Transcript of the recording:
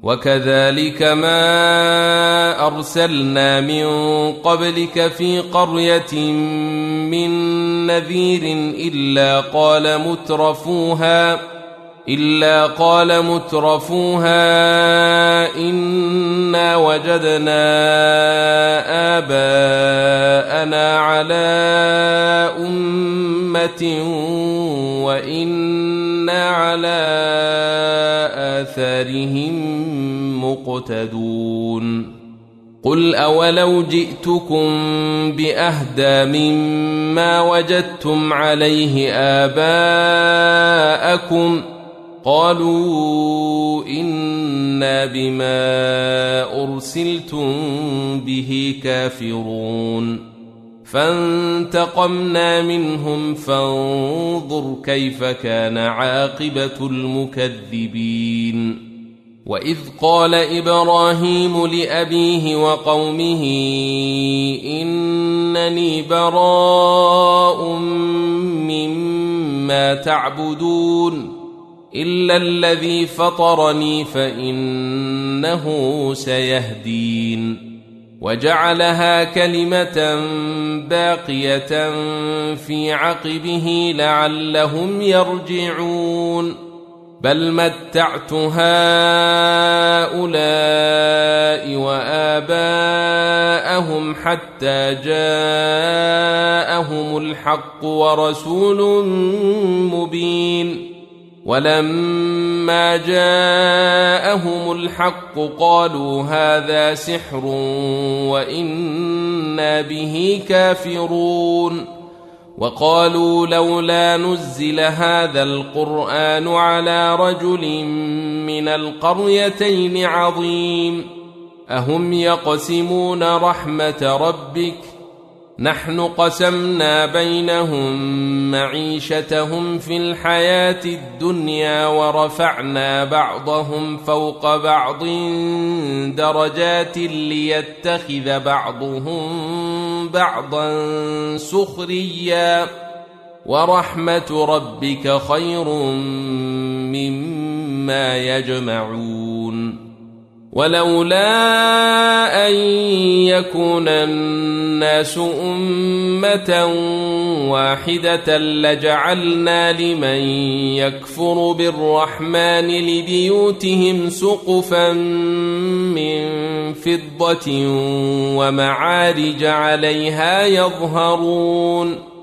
وكذلك ما أرسلنا من قبلك في قرية من نذير إلا قال مترفوها إنا وجدنا آباءنا على أمة وإنا على آثارهم مقتدون قل أولو جئتكم بأهدى مما وجدتم عليه آباءكم قالوا إنا بما أرسلتم به كافرون فانتقمنا منهم فانظر كيف كان عاقبة المكذبين وإذ قال إبراهيم لأبيه وقومه إنني براء مما تعبدون إلا الذي فطرني فإنه سيهدين وجعلها كلمة باقية في عقبه لعلهم يرجعون بل متعت هؤلاء وآباءهم حتى جاءهم الحق ورسول مبين ولما جاءهم الحق قالوا هذا سحر وإنا به كافرون وقالوا لولا نزل هذا القرآن على رجل من القريتين عظيم أهم يقسمون رحمة ربك نحن قسمنا بينهم معيشتهم في الحياة الدنيا ورفعنا بعضهم فوق بعض درجات ليتخذ بعضهم بعضا سخريا ورحمة ربك خير مما يجمعون ولولا أن يكون الناس أمة واحدة لجعلنا لمن يكفر بالرحمن لبيوتهم سقفا من فضة ومعارج عليها يظهرون